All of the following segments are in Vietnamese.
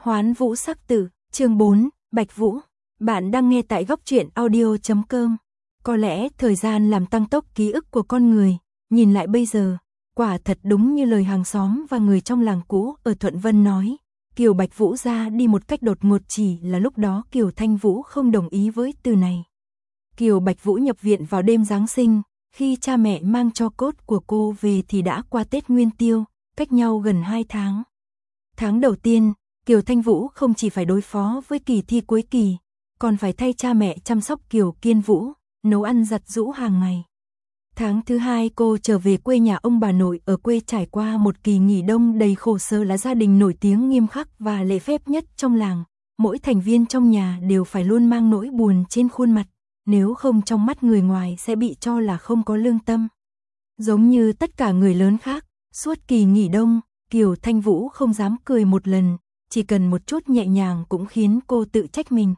Hoán Vũ Sắc Tử, chương 4, Bạch Vũ. Bạn đang nghe tại góc truyện audio.com. Có lẽ thời gian làm tăng tốc ký ức của con người, nhìn lại bây giờ, quả thật đúng như lời hàng xóm và người trong làng cũ ở Thuận Vân nói. Kiều Bạch Vũ ra đi một cách đột ngột, chỉ là lúc đó Kiều Thanh Vũ không đồng ý với từ này. Kiều Bạch Vũ nhập viện vào đêm Giáng sinh, khi cha mẹ mang tro cốt của cô về thì đã qua Tết Nguyên Tiêu, cách nhau gần 2 tháng. Tháng đầu tiên, Kiều Thanh Vũ không chỉ phải đối phó với kỳ thi cuối kỳ, còn phải thay cha mẹ chăm sóc Kiều Kiên Vũ, nấu ăn giặt giũ hàng ngày. Tháng thứ hai cô trở về quê nhà ông bà nội ở quê, trải qua một kỳ nghỉ đông đầy khổ sở. Là gia đình nổi tiếng nghiêm khắc và lễ phép nhất trong làng, mỗi thành viên trong nhà đều phải luôn mang nỗi buồn trên khuôn mặt, nếu không trong mắt người ngoài sẽ bị cho là không có lương tâm. Giống như tất cả người lớn khác, suốt kỳ nghỉ đông, Kiều Thanh Vũ không dám cười một lần, chỉ cần một chút nhẹ nhàng cũng khiến cô tự trách mình.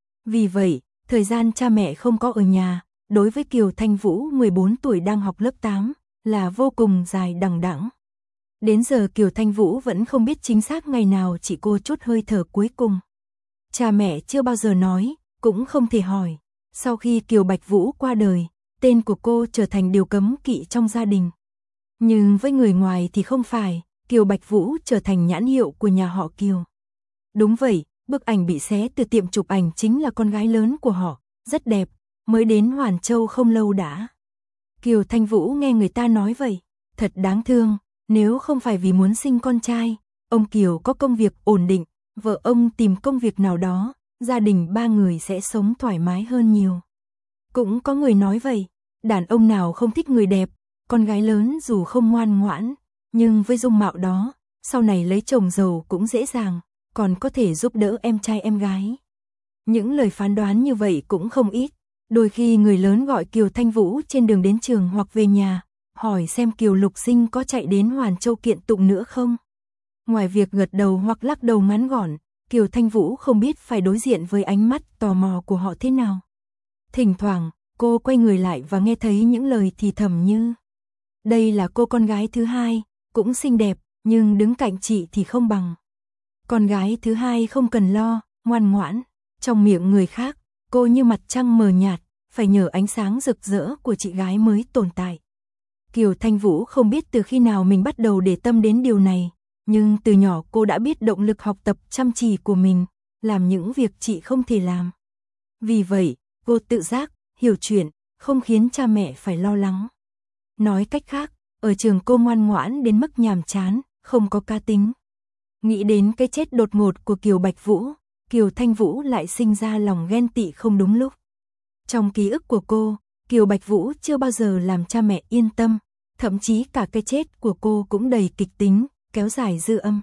Vì vậy, thời gian cha mẹ không có ở nhà, đối với Kiều Thanh Vũ 14 tuổi đang học lớp 8, là vô cùng dài đằng đẵng. Đến giờ Kiều Thanh Vũ vẫn không biết chính xác ngày nào chị cô trút hơi thở cuối cùng. Cha mẹ chưa bao giờ nói, cũng không thể hỏi. Sau khi Kiều Bạch Vũ qua đời, tên của cô trở thành điều cấm kỵ trong gia đình. Nhưng với người ngoài thì không phải, Kiều Bạch Vũ trở thành nhãn hiệu của nhà họ Kiều. Đúng vậy, bức ảnh bị xé từ tiệm chụp ảnh chính là con gái lớn của họ, rất đẹp, mới đến Hoàn Châu không lâu đã. Kiều Thanh Vũ nghe người ta nói vậy, thật đáng thương, nếu không phải vì muốn sinh con trai, ông Kiều có công việc ổn định, vợ ông tìm công việc nào đó, gia đình 3 người sẽ sống thoải mái hơn nhiều. Cũng có người nói vậy, đàn ông nào không thích người đẹp, con gái lớn dù không ngoan ngoãn, nhưng với dung mạo đó, sau này lấy chồng giàu cũng dễ dàng, còn có thể giúp đỡ em trai em gái. Những lời phán đoán như vậy cũng không ít. Đôi khi người lớn gọi Kiều Thanh Vũ trên đường đến trường hoặc về nhà, hỏi xem Kiều Lục Sinh có chạy đến Hoàn Châu kiện tụng nữa không. Ngoài việc gật đầu hoặc lắc đầu ngắn gọn, Kiều Thanh Vũ không biết phải đối diện với ánh mắt tò mò của họ thế nào. Thỉnh thoảng, cô quay người lại và nghe thấy những lời thì thầm như: đây là cô con gái thứ hai, cũng xinh đẹp, nhưng đứng cạnh chị thì không bằng. Con gái thứ hai không cần lo, ngoan ngoãn. Trong miệng người khác, cô như mặt trăng mờ nhạt, phải nhờ ánh sáng rực rỡ của chị gái mới tồn tại. Kiều Thanh Vũ không biết từ khi nào mình bắt đầu để tâm đến điều này, nhưng từ nhỏ cô đã biết động lực học tập chăm chỉ của mình, làm những việc chị không thể làm. Vì vậy, cô tự giác, hiểu chuyện, không khiến cha mẹ phải lo lắng. Nói cách khác, ở trường cô ngoan ngoãn đến mức nhàm chán, không có cá tính. Nghĩ đến cái chết đột ngột của Kiều Bạch Vũ, Kiều Thanh Vũ lại sinh ra lòng ghen tị không đúng lúc. Trong ký ức của cô, Kiều Bạch Vũ chưa bao giờ làm cha mẹ yên tâm, thậm chí cả cái chết của cô cũng đầy kịch tính, kéo dài dư âm.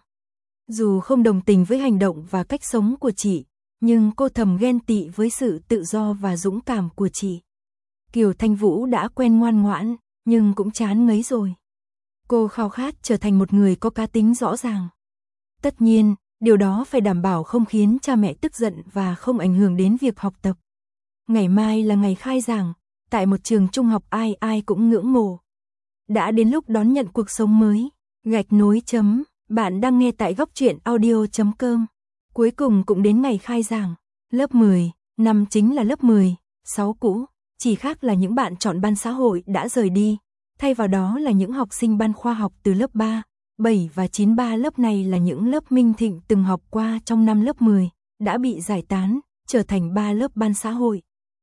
Dù không đồng tình với hành động và cách sống của chị, nhưng cô thầm ghen tị với sự tự do và dũng cảm của chị. Kiều Thanh Vũ đã quen ngoan ngoãn, nhưng cũng chán ngấy rồi. Cô khao khát trở thành một người có cá tính rõ ràng. Tất nhiên, điều đó phải đảm bảo không khiến cha mẹ tức giận và không ảnh hưởng đến việc học tập. Ngày mai là ngày khai giảng, tại một trường trung học ai ai cũng ngưỡng mộ. Đã đến lúc đón nhận cuộc sống mới. Gạch nối chấm, bạn đang nghe tại góc truyện audio.com. Cuối cùng cũng đến ngày khai giảng. Lớp 10, năm chính là lớp 10, 6 cũ, chỉ khác là những bạn chọn ban xã hội đã rời đi. Thay vào đó là những học sinh ban khoa học từ lớp 3, 7 và 93. Lớp này là những lớp Minh Thịnh từng học qua trong năm lớp 10, đã bị giải tán, trở thành 3 lớp ban xã hội.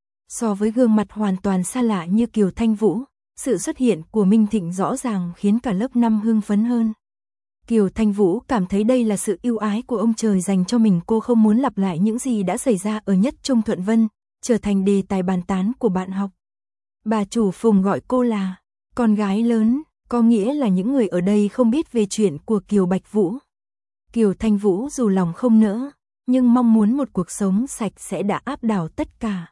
So với gương mặt hoàn toàn xa lạ như Kiều Thanh Vũ, sự xuất hiện của Minh Thịnh rõ ràng khiến cả lớp 5 hưng phấn hơn. Kiều Thanh Vũ cảm thấy đây là sự ưu ái của ông trời dành cho mình. Cô không muốn lặp lại những gì đã xảy ra ở Nhất Trung Thuận Vân, trở thành đề tài bàn tán của bạn học. Bà chủ Phùng gọi cô là con gái lớn, có nghĩa là những người ở đây không biết về chuyện của Kiều Bạch Vũ. Kiều Thanh Vũ dù lòng không nỡ, nhưng mong muốn một cuộc sống sạch sẽ đã áp đảo tất cả.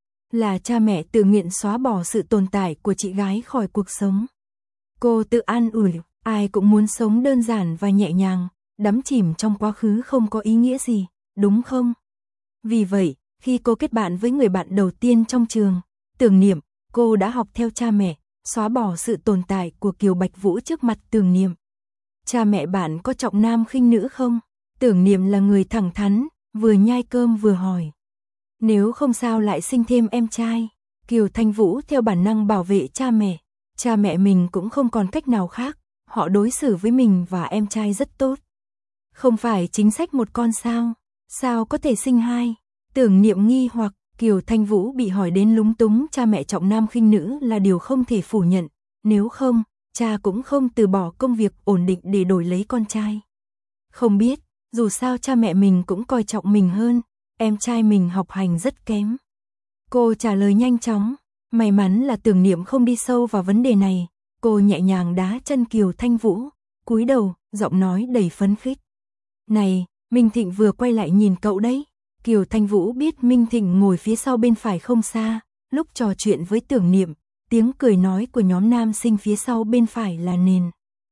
Là cha mẹ tự nguyện xóa bỏ sự tồn tại của chị gái khỏi cuộc sống. Cô tự an ủi, ai cũng muốn sống đơn giản và nhẹ nhàng, đắm chìm trong quá khứ không có ý nghĩa gì, đúng không? Vì vậy, khi cô kết bạn với người bạn đầu tiên trong trường, Tưởng Niệm, cô đã học theo cha mẹ, xóa bỏ sự tồn tại của Kiều Bạch Vũ trước mặt Tưởng Niệm. Cha mẹ bạn có trọng nam khinh nữ không? Tưởng Niệm là người thẳng thắn, vừa nhai cơm vừa hỏi. Nếu không sao lại sinh thêm em trai? Kiều Thanh Vũ theo bản năng bảo vệ cha mẹ. Cha mẹ mình cũng không còn cách nào khác, họ đối xử với mình và em trai rất tốt. Không phải chính sách một con sao? Sao có thể sinh hai? Tưởng Niệm nghi hoặc, Kiều Thanh Vũ bị hỏi đến lúng túng, cha mẹ trọng nam khinh nữ là điều không thể phủ nhận, nếu không, cha cũng không từ bỏ công việc ổn định để đổi lấy con trai. Không biết, dù sao cha mẹ mình cũng coi trọng mình hơn, em trai mình học hành rất kém. Cô trả lời nhanh chóng, may mắn là Tưởng Niệm không đi sâu vào vấn đề này, cô nhẹ nhàng đá chân Kiều Thanh Vũ, cúi đầu, giọng nói đầy phấn khích. Này, Minh Thịnh vừa quay lại nhìn cậu đấy. Kiều Thanh Vũ biết Minh Thịnh ngồi phía sau bên phải không xa, lúc trò chuyện với Tưởng Niệm, tiếng cười nói của nhóm nam sinh phía sau bên phải là nền.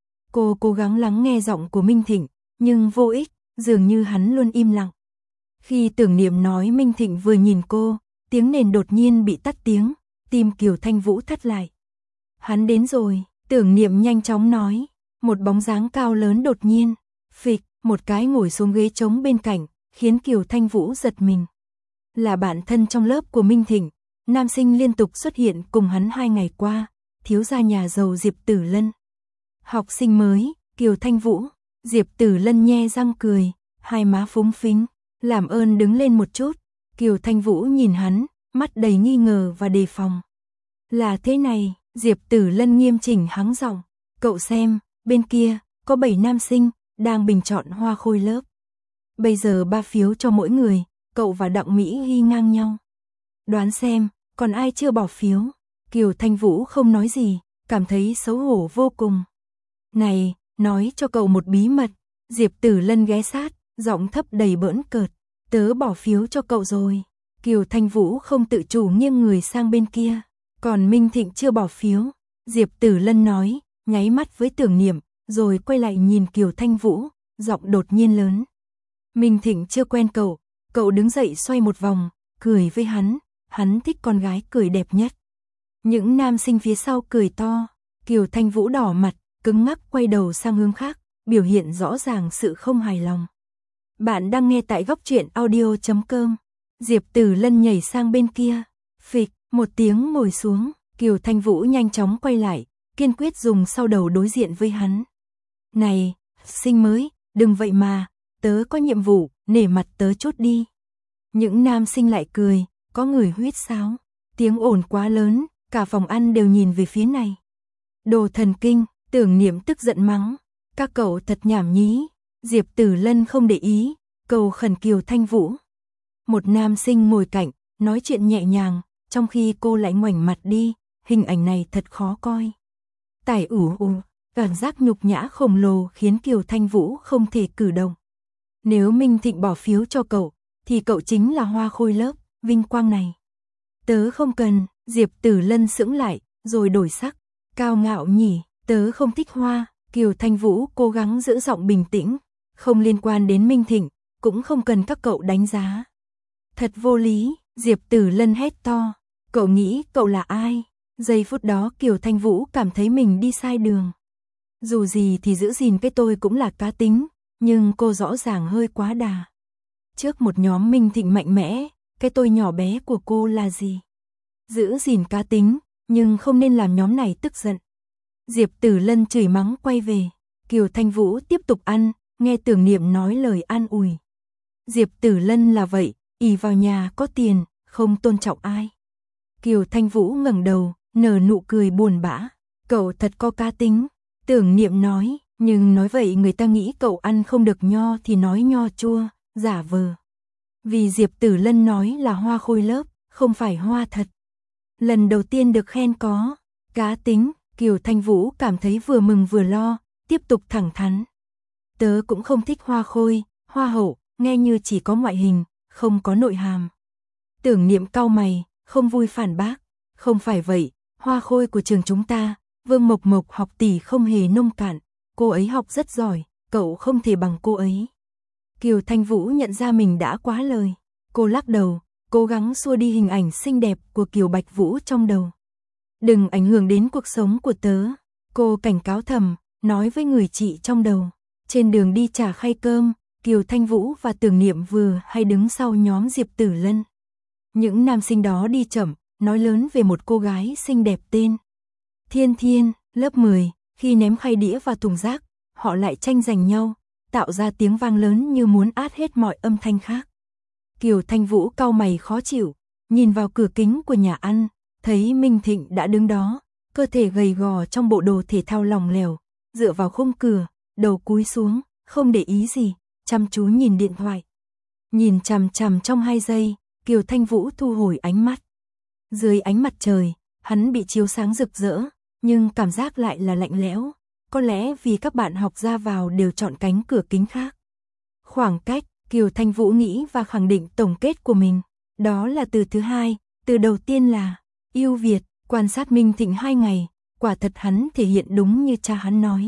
Cô cố gắng lắng nghe giọng của Minh Thịnh, nhưng vô ích, dường như hắn luôn im lặng. Khi Tưởng Niệm nói Minh Thịnh vừa nhìn cô, tiếng nền đột nhiên bị tắt tiếng, tim Kiều Thanh Vũ thắt lại. Hắn đến rồi, Tưởng Niệm nhanh chóng nói, một bóng dáng cao lớn đột nhiên, phịch, một cái ngồi xuống ghế trống bên cạnh, khiến Kiều Thanh Vũ giật mình. Là bạn thân trong lớp của Minh Thịnh, nam sinh liên tục xuất hiện cùng hắn 2 ngày qua, thiếu gia nhà giàu Diệp Tử Lân. Học sinh mới, Kiều Thanh Vũ, Diệp Tử Lân nhe răng cười, hai má phúng phính, làm ơn đứng lên một chút. Kiều Thanh Vũ nhìn hắn, mắt đầy nghi ngờ và đề phòng. Là thế này, Diệp Tử Lân nghiêm chỉnh hắng giọng, cậu xem, bên kia, có 7 nam sinh, đang bình chọn hoa khôi lớp. Bây giờ 3 phiếu cho mỗi người, cậu và Đặng Mỹ Hy ngang nhau. Đoán xem, còn ai chưa bỏ phiếu? Kiều Thanh Vũ không nói gì, cảm thấy xấu hổ vô cùng. Này, nói cho cậu một bí mật. Diệp Tử Lân ghé sát, giọng thấp đầy bỡn cợt. Tớ bỏ phiếu cho cậu rồi. Kiều Thanh Vũ không tự chủ nghiêng người sang bên kia. Còn Minh Thịnh chưa bỏ phiếu. Diệp Tử Lân nói, nháy mắt với Tưởng Niệm, rồi quay lại nhìn Kiều Thanh Vũ, giọng đột nhiên lớn. Minh Thịnh chưa quen cậu đứng dậy xoay một vòng, cười với hắn thích con gái cười đẹp nhất. Những nam sinh phía sau cười to, Kiều Thanh Vũ đỏ mặt, cứng ngắc quay đầu sang hướng khác, biểu hiện rõ ràng sự không hài lòng. Bạn đang nghe tại góc truyện audio.com. Diệp Tử Lân nhảy sang bên kia, phịch, một tiếng ngồi xuống, Kiều Thanh Vũ nhanh chóng quay lại, kiên quyết dùng sau đầu đối diện với hắn. Này, sinh mới, đừng vậy mà, tớ có nhiệm vụ, nể mặt tớ chút đi. Những nam sinh lại cười, có người huýt sáo, tiếng ồn quá lớn, cả phòng ăn đều nhìn về phía này. Đồ thần kinh, Tưởng Niệm tức giận mắng, các cậu thật nhảm nhí. Diệp Tử Lân không để ý, cầu khẩn Kiều Thanh Vũ. Một nam sinh ngồi cạnh, nói chuyện nhẹ nhàng, trong khi cô lại ngoảnh mặt đi, hình ảnh này thật khó coi. Tải cảm giác nhục nhã khổng lồ khiến Kiều Thanh Vũ không thể cử động. Nếu Minh Thịnh bỏ phiếu cho cậu, thì cậu chính là hoa khôi lớp, vinh quang này. Tớ không cần, Diệp Tử Lân sững lại, rồi đổi sắc, cao ngạo nhỉ, tớ không thích hoa. Kiều Thanh Vũ cố gắng giữ giọng bình tĩnh, không liên quan đến Minh Thịnh, cũng không cần các cậu đánh giá. Thật vô lý, Diệp Tử Lân hét to, cậu nghĩ cậu là ai? Giây phút đó Kiều Thanh Vũ cảm thấy mình đi sai đường. Dù gì thì giữ gìn cái tôi cũng là cá tính, nhưng cô rõ ràng hơi quá đà. Trước một nhóm Minh Thịnh mạnh mẽ, cái tôi nhỏ bé của cô là gì? Giữ gìn cá tính, nhưng không nên làm nhóm này tức giận. Diệp Tử Lân chửi mắng quay về, Kiều Thanh Vũ tiếp tục ăn, nghe Tưởng Niệm nói lời an ủi. Diệp Tử Lân là vậy, ỷ vào nhà có tiền, không tôn trọng ai. Kiều Thanh Vũ ngẩng đầu, nở nụ cười buồn bã, cậu thật có cá tính. Tưởng Niệm nói, nhưng nói vậy người ta nghĩ cậu ăn không được nho thì nói nho chua, giả vờ. Vì Diệp Tử Lân nói là hoa khôi lớp, không phải hoa thật. Lần đầu tiên được khen có cá tính, Kiều Thanh Vũ cảm thấy vừa mừng vừa lo, tiếp tục thẳng thắn. Tớ cũng không thích hoa khôi, hoa hậu, nghe như chỉ có ngoại hình, không có nội hàm. Tưởng Niệm cau mày, không vui phản bác, không phải vậy, hoa khôi của trường chúng ta, Vương Mộc Mộc học tỷ không hề nông cạn, cô ấy học rất giỏi, cậu không thể bằng cô ấy. Kiều Thanh Vũ nhận ra mình đã quá lời, cô lắc đầu, cố gắng xua đi hình ảnh xinh đẹp của Kiều Bạch Vũ trong đầu. Đừng ảnh hưởng đến cuộc sống của tớ, cô cảnh cáo thầm, nói với người chị trong đầu. Trên đường đi trả khay cơm, Kiều Thanh Vũ và Tưởng Niệm vừa hay đứng sau nhóm Diệp Tử Lân. Những nam sinh đó đi chậm, nói lớn về một cô gái xinh đẹp tên Thiên Thiên, lớp 10, khi ném khay đĩa vào thùng rác, họ lại tranh giành nhau, tạo ra tiếng vang lớn như muốn át hết mọi âm thanh khác. Kiều Thanh Vũ cau mày khó chịu, nhìn vào cửa kính của nhà ăn, thấy Minh Thịnh đã đứng đó, cơ thể gầy gò trong bộ đồ thể thao lỏng lẻo, dựa vào khung cửa, đầu cúi xuống, không để ý gì, chăm chú nhìn điện thoại. Nhìn chằm chằm trong 2 giây, Kiều Thanh Vũ thu hồi ánh mắt. Dưới ánh mặt trời, hắn bị chiếu sáng rực rỡ, nhưng cảm giác lại là lạnh lẽo, có lẽ vì các bạn học ra vào đều chọn cánh cửa kính khác. Khoảng cách, Kiều Thanh Vũ nghĩ và khẳng định tổng kết của mình, đó là từ thứ hai, từ đầu tiên là yêu Việt, quan sát Minh Thịnh 2 ngày, quả thật hắn thể hiện đúng như cha hắn nói.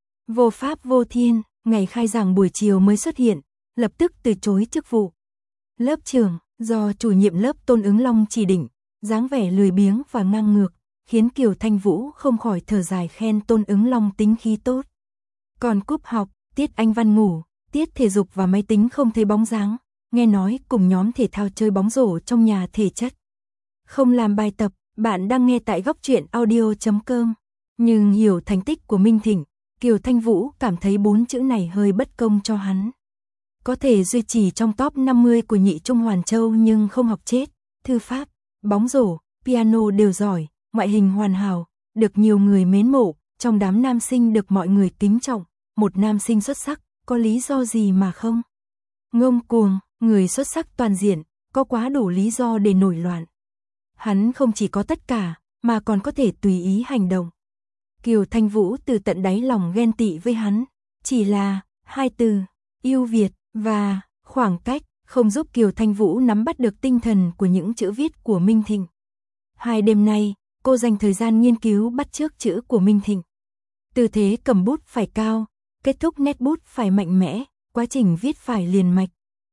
Vô pháp vô thiên, ngày khai giảng buổi chiều mới xuất hiện, lập tức từ chối chức vụ lớp trưởng, do chủ nhiệm lớp Tôn Ứng Long chỉ định, dáng vẻ lười biếng và ngang ngược, khiến Kiều Thanh Vũ không khỏi thở dài khen Tôn Ứng Long tính khí tốt. Còn cúp học, tiết Anh văn ngủ, tiết thể dục và máy tính không thấy bóng dáng, nghe nói cùng nhóm thể thao chơi bóng rổ trong nhà thể chất. Không làm bài tập, bạn đang nghe tại góc truyện audio.com. Nhưng hiểu thành tích của Minh Thịnh, Kiều Thanh Vũ cảm thấy 4 chữ này hơi bất công cho hắn. Có thể duy trì trong top 50 của nhị Trung Hoàn Châu nhưng không học chết, thư pháp, bóng rổ, piano đều giỏi, ngoại hình hoàn hảo, được nhiều người mến mộ, trong đám nam sinh được mọi người kính trọng, một nam sinh xuất sắc, có lý do gì mà không? Ngông cuồng, người xuất sắc toàn diện, có quá đủ lý do để nổi loạn. Hắn không chỉ có tất cả, mà còn có thể tùy ý hành động. Kiều Thanh Vũ từ tận đáy lòng ghen tị với hắn, chỉ là 2 từ, yêu Việt và khoảng cách, không giúp Kiều Thanh Vũ nắm bắt được tinh thần của những chữ viết của Minh Thịnh. 2 đêm nay, cô dành thời gian nghiên cứu bắt chước chữ của Minh Thịnh. Tư thế cầm bút phải cao, kết thúc nét bút phải mạnh mẽ, quá trình viết phải liền mạch.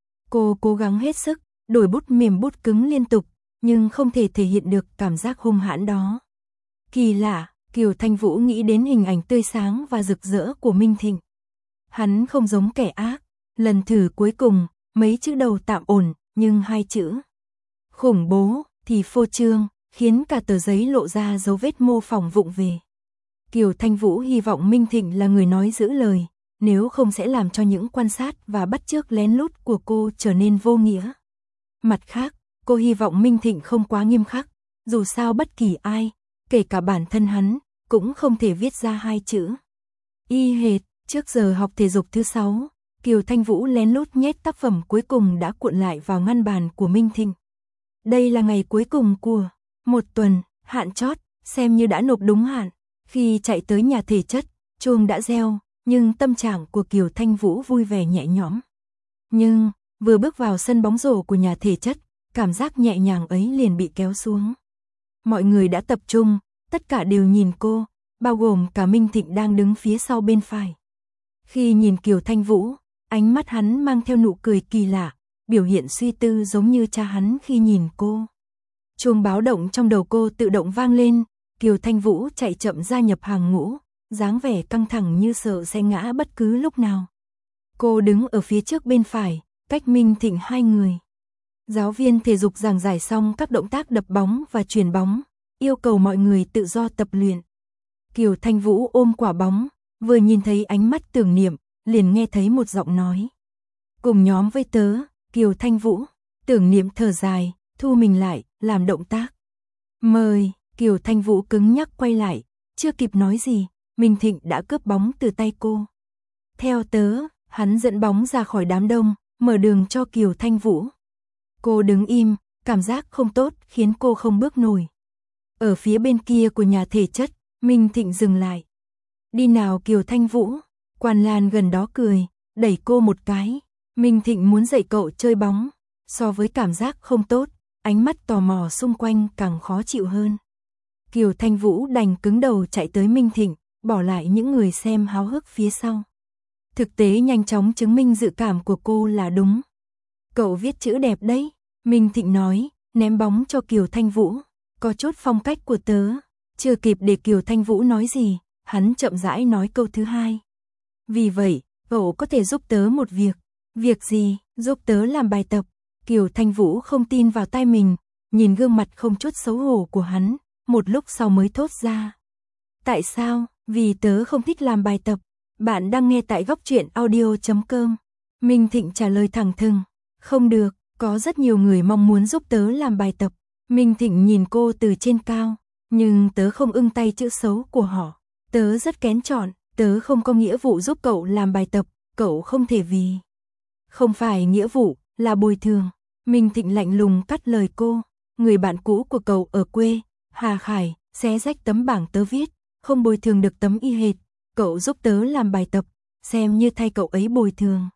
Cô cố gắng hết sức, đổi bút mềm bút cứng liên tục, nhưng không thể thể hiện được cảm giác hung hãn đó. Kỳ lạ, Kiều Thanh Vũ nghĩ đến hình ảnh tươi sáng và rực rỡ của Minh Thịnh. Hắn không giống kẻ ác, lần thử cuối cùng, mấy chữ đầu tạm ổn, nhưng 2 chữ khủng bố thì phô trương, khiến cả tờ giấy lộ ra dấu vết mô phỏng vụng về. Kiều Thanh Vũ hy vọng Minh Thịnh là người nói giữ lời, nếu không sẽ làm cho những quan sát và bắt chước lén lút của cô trở nên vô nghĩa. Mặt khác, cô hy vọng Minh Thịnh không quá nghiêm khắc, dù sao bất kỳ ai, kể cả bản thân hắn, cũng không thể viết ra 2 chữ. Y hệt, trước giờ học thể dục thứ 6, Kiều Thanh Vũ lén lút nhét tác phẩm cuối cùng đã cuộn lại vào ngăn bàn của Minh Thịnh. Đây là ngày cuối cùng của một tuần, hạn chót, xem như đã nộp đúng hạn. Khi chạy tới nhà thể chất, chuông đã reo, nhưng tâm trạng của Kiều Thanh Vũ vui vẻ nhẹ nhõm. Nhưng, vừa bước vào sân bóng rổ của nhà thể chất, cảm giác nhẹ nhàng ấy liền bị kéo xuống. Mọi người đã tập trung, tất cả đều nhìn cô, bao gồm cả Minh Thịnh đang đứng phía sau bên phải. Khi nhìn Kiều Thanh Vũ, ánh mắt hắn mang theo nụ cười kỳ lạ, biểu hiện suy tư giống như cha hắn khi nhìn cô. Chuông báo động trong đầu cô tự động vang lên, Kiều Thanh Vũ chạy chậm gia nhập hàng ngũ, dáng vẻ căng thẳng như sợ sẽ ngã bất cứ lúc nào. Cô đứng ở phía trước bên phải, cách Minh Thịnh 2 người. Giáo viên thể dục giảng giải xong các động tác đập bóng và chuyền bóng, yêu cầu mọi người tự do tập luyện. Kiều Thanh Vũ ôm quả bóng, vừa nhìn thấy ánh mắt Tưởng Niệm, liền nghe thấy một giọng nói. Cùng nhóm với tớ, Kiều Thanh Vũ. Tưởng Niệm thở dài, thu mình lại, làm động tác. Mời, Kiều Thanh Vũ cứng nhắc quay lại, chưa kịp nói gì, Minh Thịnh đã cướp bóng từ tay cô. Theo tớ, hắn dẫn bóng ra khỏi đám đông, mở đường cho Kiều Thanh Vũ. Cô đứng im, cảm giác không tốt khiến cô không bước nổi. Ở phía bên kia của nhà thể chất, Minh Thịnh dừng lại. Đi nào Kiều Thanh Vũ, Quan Lan gần đó cười, đẩy cô một cái. Minh Thịnh muốn dạy cậu chơi bóng, so với cảm giác không tốt, ánh mắt tò mò xung quanh càng khó chịu hơn. Kiều Thanh Vũ đành cứng đầu chạy tới Minh Thịnh, bỏ lại những người xem háo hức phía sau. Thực tế nhanh chóng chứng minh dự cảm của cô là đúng. Cậu viết chữ đẹp đấy, Minh Thịnh nói, ném bóng cho Kiều Thanh Vũ. Có chút phong cách của tớ. Chưa kịp để Kiều Thanh Vũ nói gì, hắn chậm rãi nói câu thứ hai. Vì vậy, cậu có thể giúp tớ một việc. Việc gì, giúp tớ làm bài tập. Kiều Thanh Vũ không tin vào tai mình, nhìn gương mặt không chút xấu hổ của hắn, một lúc sau mới thốt ra. Tại sao? Vì tớ không thích làm bài tập. Bạn đang nghe tại góc truyện audio.com. Minh Thịnh trả lời thẳng thừng. Không được, có rất nhiều người mong muốn giúp tớ làm bài tập. Minh Thịnh nhìn cô từ trên cao, nhưng tớ không ưng tay chữ xấu của họ. Tớ rất kén chọn, tớ không có nghĩa vụ giúp cậu làm bài tập, cậu không thể vì. Không phải nghĩa vụ, là bồi thường. Minh Thịnh lạnh lùng cắt lời cô. Người bạn cũ của cậu ở quê, Hà Khải, xé rách tấm bảng tớ viết, không bồi thường được tấm y hệt. Cậu giúp tớ làm bài tập, xem như thay cậu ấy bồi thường.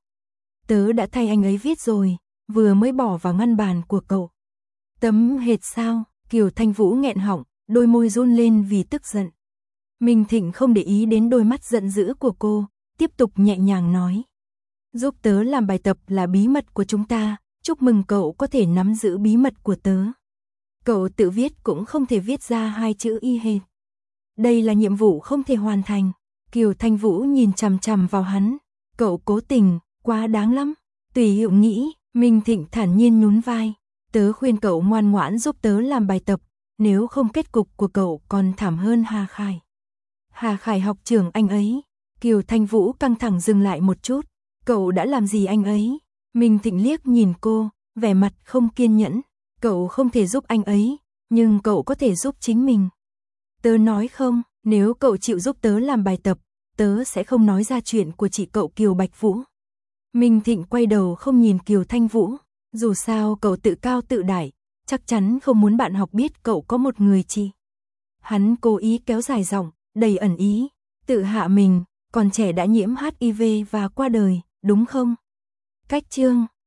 Tớ đã thay anh ấy viết rồi, vừa mới bỏ vào ngăn bàn của cậu. Tấm hệt sao? Kiều Thanh Vũ nghẹn họng, đôi môi run lên vì tức giận. Minh Thịnh không để ý đến đôi mắt giận dữ của cô, tiếp tục nhẹ nhàng nói. Giúp tớ làm bài tập là bí mật của chúng ta, chúc mừng cậu có thể nắm giữ bí mật của tớ. Cậu tự viết cũng không thể viết ra hai chữ y hệt. Đây là nhiệm vụ không thể hoàn thành. Kiều Thanh Vũ nhìn chằm chằm vào hắn. Cậu cố tình, quá đáng lắm. Tùy Hiệu nghĩ, Minh Thịnh thản nhiên nhún vai. Tớ khuyên cậu ngoan ngoãn giúp tớ làm bài tập, nếu không kết cục của cậu còn thảm hơn Hà Khải. Hà Khải học trưởng anh ấy. Kiều Thanh Vũ căng thẳng dừng lại một chút. Cậu đã làm gì anh ấy? Minh Thịnh liếc nhìn cô, vẻ mặt không kiên nhẫn. Cậu không thể giúp anh ấy, nhưng cậu có thể giúp chính mình. Tớ nói không, nếu cậu chịu giúp tớ làm bài tập, tớ sẽ không nói ra chuyện của chị cậu Kiều Bạch Vũ. Minh Thịnh quay đầu không nhìn Kiều Thanh Vũ. Dù sao cậu tự cao tự đại, chắc chắn không muốn bạn học biết cậu có một người chị. Hắn cố ý kéo dài giọng, đầy ẩn ý, tự hạ mình, còn trẻ đã nhiễm HIV và qua đời, đúng không? Cách chương